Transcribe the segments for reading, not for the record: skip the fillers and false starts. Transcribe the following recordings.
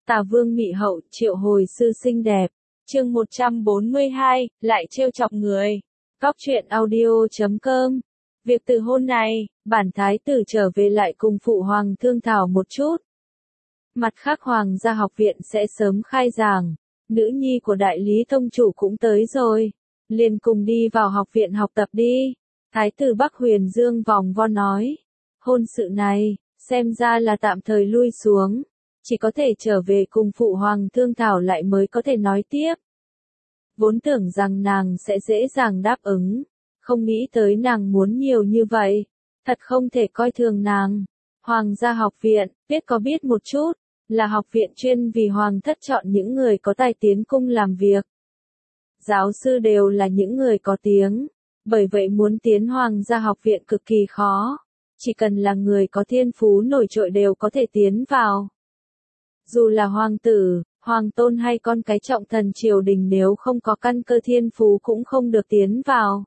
Tả Vương Mị Hậu triệu hồi sư xinh đẹp. Chương 142, lại trêu chọc người. Góc truyện audio.com. Việc từ hôn này, bản thái tử trở về lại cùng phụ hoàng thương thảo một chút. Mặt khác hoàng gia học viện sẽ sớm khai giảng. Nữ nhi của đại lý tông chủ cũng tới rồi. Liền cùng đi vào học viện học tập đi. Thái tử Bắc Huyền Dương vòng vo nói. Hôn sự này, xem ra là tạm thời lui xuống. Chỉ có thể trở về cùng phụ hoàng thương thảo lại mới có thể nói tiếp. Vốn tưởng rằng nàng sẽ dễ dàng đáp ứng. Không nghĩ tới nàng muốn nhiều như vậy. Thật không thể coi thường nàng. Hoàng gia học viện, biết một chút. Là học viện chuyên vì hoàng thất chọn những người có tài tiến cung làm việc. Giáo sư đều là những người có tiếng. Bởi vậy muốn tiến hoàng gia học viện cực kỳ khó. Chỉ cần là người có thiên phú nổi trội đều có thể tiến vào. Dù là hoàng tử, hoàng tôn hay con cái trọng thần triều đình nếu không có căn cơ thiên phú cũng không được tiến vào.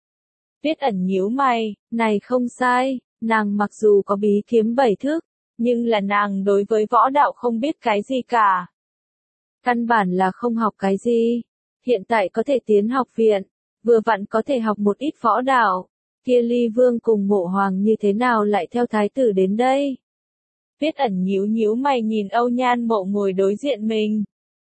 Tuyết Ẩn nhíu mày, này không sai, nàng mặc dù có bí kiếm 7 thức, nhưng là nàng đối với võ đạo không biết cái gì cả. Căn bản là không học cái gì. Hiện tại có thể tiến học viện, vừa vặn có thể học một ít võ đạo. Kia Ly Vương cùng Mộ Hoàng như thế nào lại theo thái tử đến đây? Tuyết Ẩn nhíu mày nhìn Âu Nhan Mộ ngồi đối diện mình.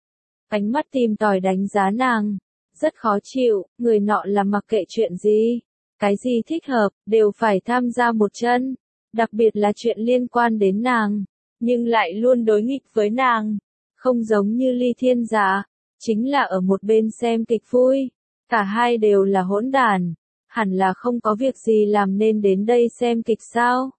Ánh mắt tìm tòi đánh giá nàng. Rất khó chịu, người nọ là mặc kệ chuyện gì. Cái gì thích hợp, đều phải tham gia một chân. Đặc biệt là chuyện liên quan đến nàng. Nhưng lại luôn đối nghịch với nàng. Không giống như Ly Thiên Giả. Chính là ở một bên xem kịch vui. Cả hai đều là hỗn đản. Hẳn là không có việc gì làm nên đến đây xem kịch sao.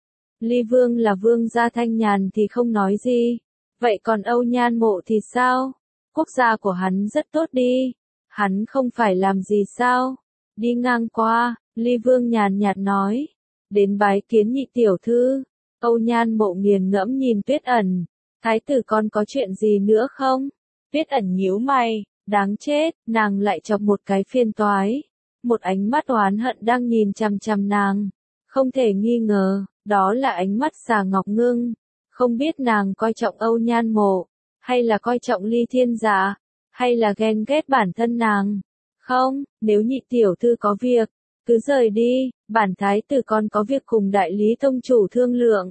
Ly Vương là vương gia thanh nhàn thì không nói gì. Vậy còn Âu Nhan Mộ thì sao? Quốc gia của hắn rất tốt đi. Hắn không phải làm gì sao? Đi ngang qua, Ly Vương nhàn nhạt nói. Đến bái kiến nhị tiểu thư. Âu Nhan Mộ nghiền ngẫm nhìn Tuyết Ẩn. Thái tử con có chuyện gì nữa không? Tuyết Ẩn nhíu mày, đáng chết, nàng lại chọc một cái phiền toái. Một ánh mắt oán hận đang nhìn chằm chằm nàng. Không thể nghi ngờ, đó là ánh mắt Xà Ngọc Ngưng. Không biết nàng coi trọng Âu Nhan Mộ, hay là coi trọng Ly Thiên Giả, hay là ghen ghét bản thân nàng. Không, nếu nhị tiểu thư có việc, cứ rời đi, bản thái tử con có việc cùng đại lý tông chủ thương lượng.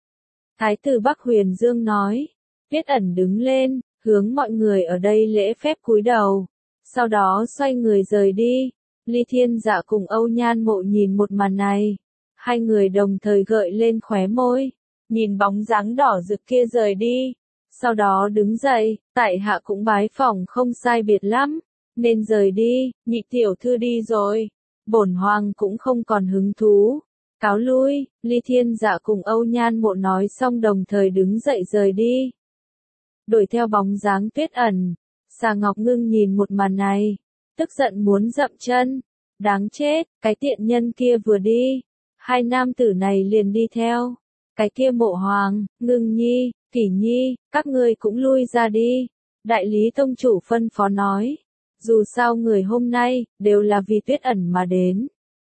Thái tử Bắc Huyền Dương nói. Tuyết Ẩn đứng lên, hướng mọi người ở đây lễ phép cúi đầu. Sau đó xoay người rời đi. Ly Thiên Giả cùng Âu Nhan Mộ nhìn một màn này. Hai người đồng thời gợi lên khóe môi. Nhìn bóng dáng đỏ rực kia rời đi. Sau đó đứng dậy, tại hạ cũng bái phỏng không sai biệt lắm. Nên rời đi, nhị tiểu thư đi rồi. Bổn hoàng cũng không còn hứng thú. Cáo lui, Ly Thiên Giả cùng Âu Nhan Mộ nói xong đồng thời đứng dậy rời đi. Đuổi theo bóng dáng Tuyết Ẩn. Xà Ngọc Ngưng nhìn một màn này. Tức giận muốn dậm chân. Đáng chết, cái tiện nhân kia vừa đi. Hai nam tử này liền đi theo. Cái kia Mộ Hoàng, Ngưng Nhi, Kỷ Nhi, các ngươi cũng lui ra đi. Đại lý tông chủ phân phó nói. Dù sao người hôm nay, đều là vì Tuyết Ẩn mà đến.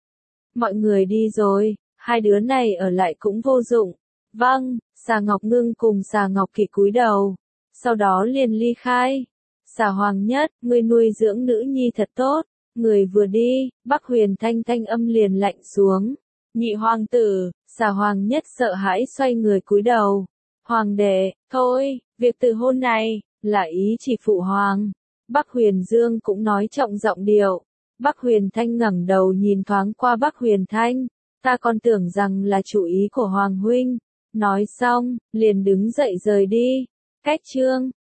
Mọi người đi rồi, hai đứa này ở lại cũng vô dụng. Vâng, Xà Ngọc Ngưng cùng Xà Ngọc Kỷ cúi đầu. Sau đó liền ly khai. Xà Hoàng Nhất, ngươi nuôi dưỡng nữ nhi thật tốt. Người vừa đi, Bắc Huyền thanh âm liền lạnh xuống. Nhị hoàng tử, Xà Hoàng Nhất sợ hãi xoay người cúi đầu. Hoàng đệ, thôi, việc từ hôn này, là ý chỉ phụ hoàng. Bắc Huyền Dương cũng nói trọng giọng điệu. Bắc Huyền Thanh ngẩng đầu nhìn thoáng qua Bắc Huyền Thanh. Ta còn tưởng rằng là chủ ý của Hoàng huynh. Nói xong, liền đứng dậy rời đi. Cách chương